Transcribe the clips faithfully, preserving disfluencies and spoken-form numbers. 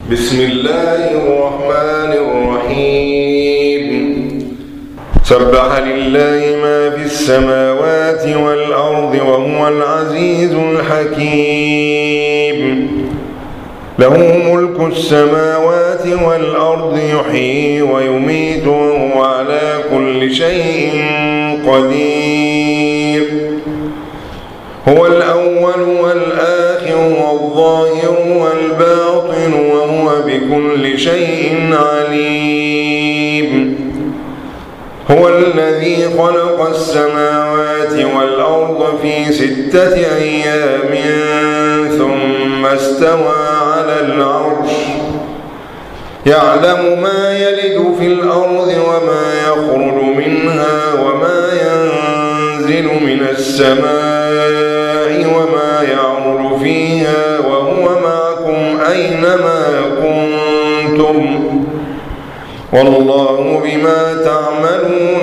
بسم الله الرحمن الرحيم سبح لله ما في السماوات والأرض وهو العزيز الحكيم له ملك السماوات والأرض يحيي ويميت وهو على كل شيء قدير هو الأول والآخر والظاهر والباطن وهو بكل شيء عليم هو الذي خلق السماوات والأرض في ستة أيام ثم استوى على العرش يعلم ما يلج في الأرض وما يخرج منها وما ينزل من السماء وما يعرج فيها وهو معكم أينما كنتم والله بما تعملون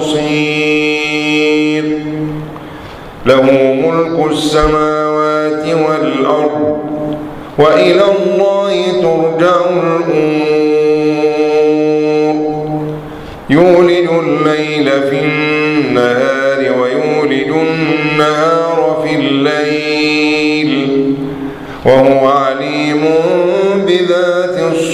بصير له ملك السماوات والأرض وإلى الله ترجع الأمور يولج الليل في النهار ويولج النهار في الليل وهو عليم بذات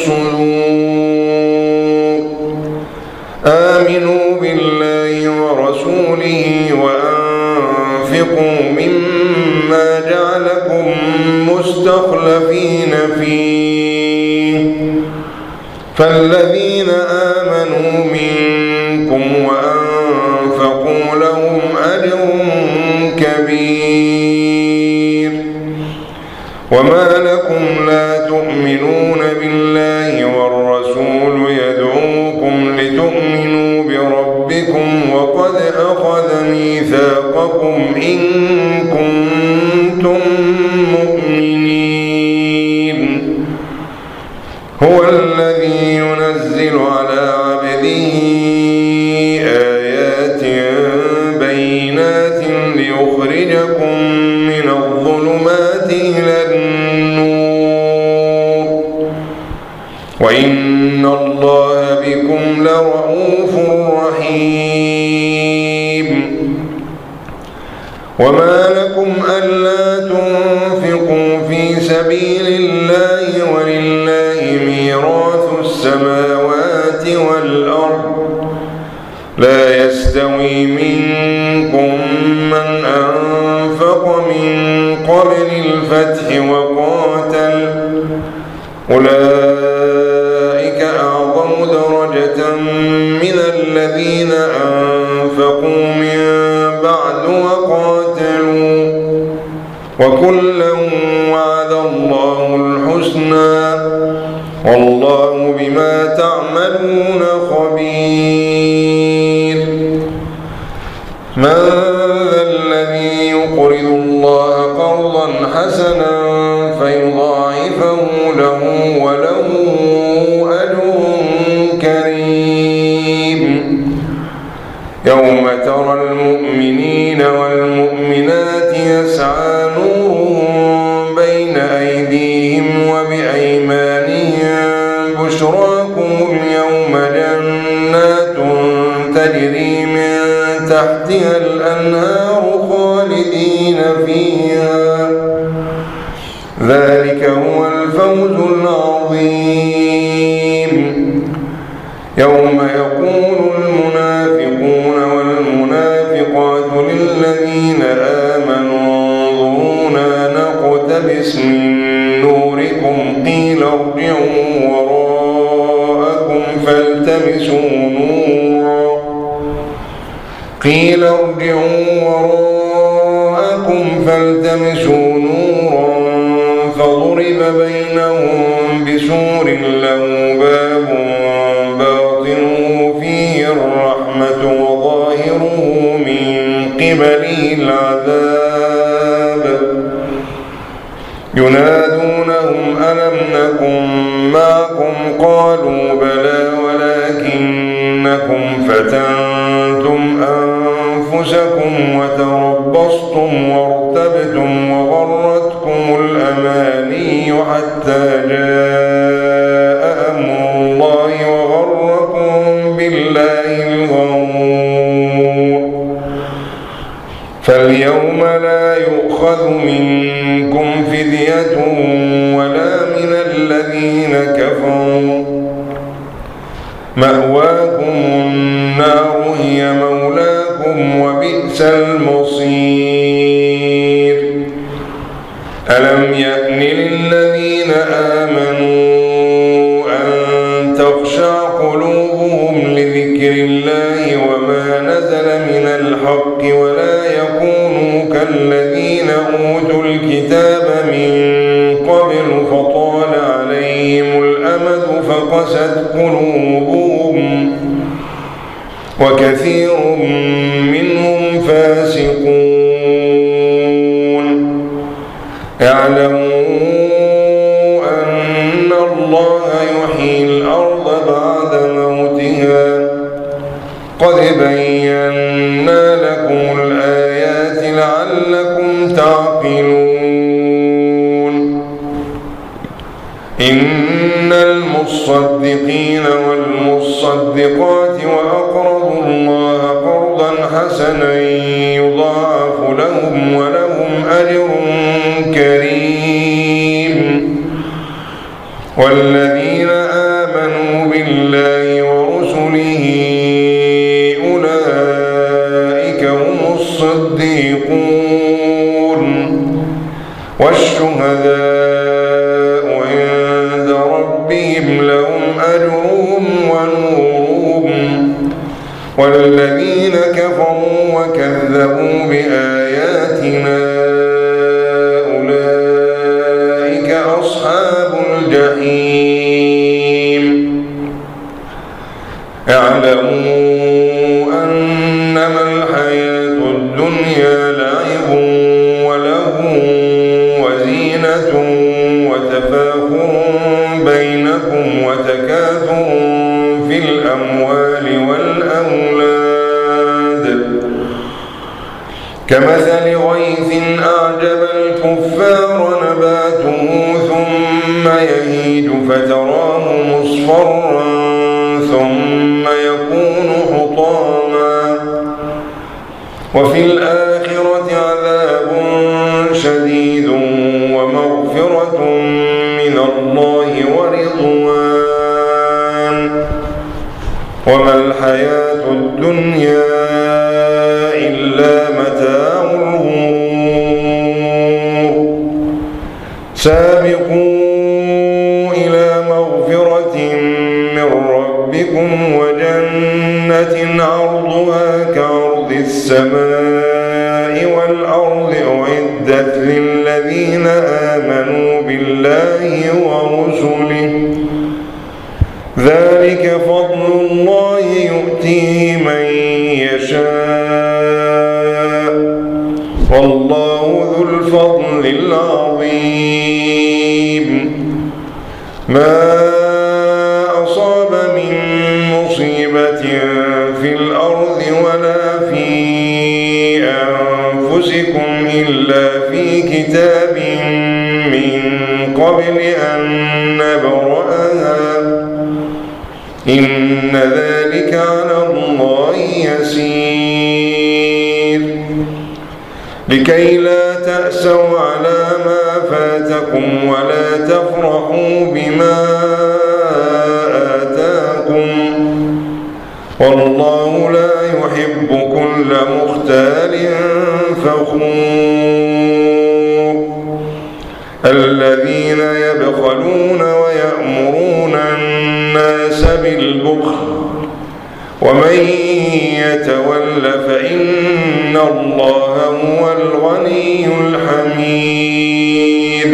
الصدور آمنوا بالله ورسوله وأنفقوا مما جعلكم مستخلفين فيه فالذين آمنوا منكم وأنفقوا لهم أجر كبير وما لكم لا تؤمنون بالله والرسول يدعوكم لتؤمنوا بربكم وقد أخذ ميثاقكم إن كنتم مؤمنين هو الذي ينزل على عبده آيات بينات ليخرجكم من الظلمات إلى النور وإن الله بكم لرؤوف رحيم وما لكم ألا تنفقوا في سبيل الله ولله ميراث السماوات والأرض لا يستوي منكم من أنفق من قبل الفتح وقاتل أولئك أعظم درجة من الذين أنفقوا من بعد وقاتلوا وكلا وعد الله الحسنى والله بما تعملون خبير من ذا الذي يقرض الله قرضا حسنا فيضاعفه له وله أجر كريم يوم ترى المؤمنين والمؤمنات يسعى نورهم بين أيديهم وبأيمانهم بشراكم اليوم جنات تجري من تحتها الأنهار خالدين فيها ذلك هو الفوز العظيم يوم يقول المنافقون والمنافقات للذين آمنوا انظرونا نقتبس من نوركم قيل ارجعوا وراءكم فالتمسوا نورا قيل ارجعوا وراءكم فالتمسوا نورا فضرب بينهم بسور له باب باطنه فيه الرحمة وظاهره من قبله العذاب ينادونهم ألم نكن معكم قالوا بلى ولكنكم فتنتم أنفسكم وتربصتم وارتبتم وغرتكم الأماني حتى جاء الذين كفروا مأواكم النار هي مولاكم وبئس المصير. ألم يأن للذين آمنوا أن تخشع قلوبهم لذكر الله وما نزل من الحق ولا يكونوا كالذين أوتوا الكتاب من قبل فطال عليهم الأمد فقست قلوبهم وكثير منهم فاسقون. اعلموا أن الله يحيي الأرض بعد موتها قد بينا لكم الآيات لعلكم تعقلون. إن المصدقين والمصدقات وأقرضوا الله قرضا حسنا يضاعف لهم ولهم أجر كريم. والذين آمنوا بالله ورسله أولئك هم الصديقون والشهداء عند ربهم لهم أجرهم ونورهم. والذين كفروا وكذبوا بآياتنا أولئك أصحاب الجحيم. اعلموا أنما الحياة الدنيا لعب ولهو وزينة وتفاخر بينكم وتكاثر في الأموال والأولاد كمثل غيث أعجب الكفار نباته ثم يهيج فتراه مصفرا ثم يكون حطاما وفي الآخرة عذاب شديد ومغفرة من الله ورضوان وما الحياة الدنيا إلا متاع الغرور. سابقوا إلى مغفرة من ربكم وجنة عرضها كعرض السماء والأرض أعدت للذين آمنوا بالله ورسله ذلك فضل الله يؤتيه من يشاء والله ذو الفضل العظيم. ما أصاب من مصيبة في الأرض ولا في أنفسكم إلا في كتاب من قبل أن نبرأها إن ذلك على الله يسير. لكي لا تأسوا على ما فاتكم ولا تفرحوا بما آتاكم والله لا يحب كل مختال فخور. الذين يبخلون ويأمرون الناس بالبخل ومن يتول فإن الله هو الغني الحميد.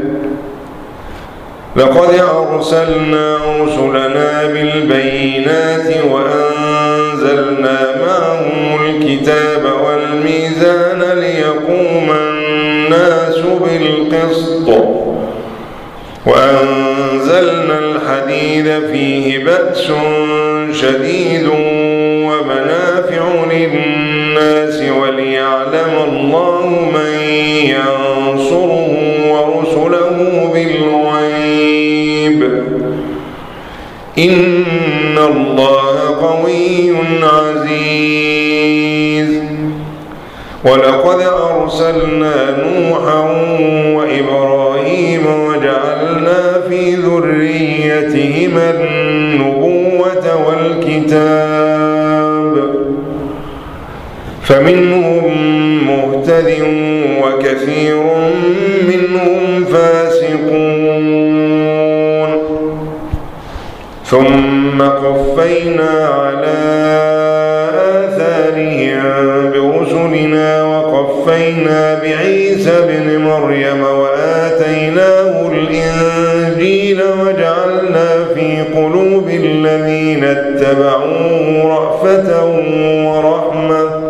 لقد أرسلنا رسلنا بالبينات وأنزلنا معهم الكتاب والميزان ليقوم الناس بالقسط وأنزلنا الحديد فيه بأس شديد ومنافع للناس وليعلم الله من ينصره ورسله بالغيب إن الله قوي عزيز. ولقد أرسلنا نوحا وإبراهيم وجعلنا في ذريتهما النبوة والكتاب فمنهم مهتد وكثير منهم فاسقون ثم قفينا على آثارهم برسلنا وقفينا بعيسى ابن مريم وآتيناه الإنجيل وجعلنا في قلوب الذين اتبعوه رأفة ورحمة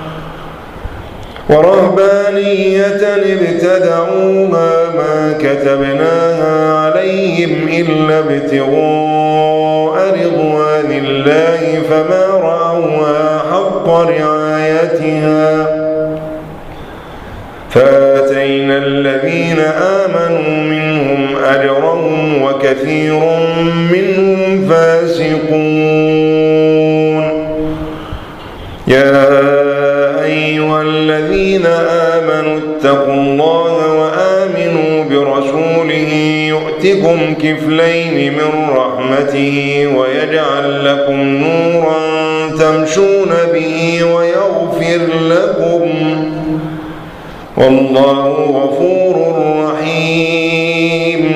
ورهبانية ابتدعوها ما كتبناها عليهم إلا ابتغاء رضوان الله فما رعوها حق رعايتها فآتينا الذين آمنوا منهم أجرهم وكثير منهم فاسقون. يا أيها الذين آمنوا اتقوا الله وآمنوا برسوله يؤتكم كفلين من رحمته ويجعل لكم نورا تمشون به ويغفر لكم والله غفور رحيم.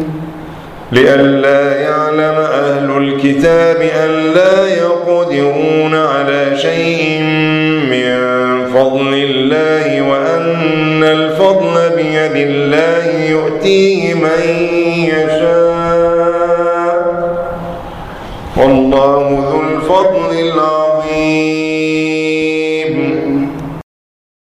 لئلا يعلم أهل الكتاب ألا يقدرون على شيء من فضل الله وأن الفضل بيد الله يؤتيه من يشاء والله ذو الفضل العظيم.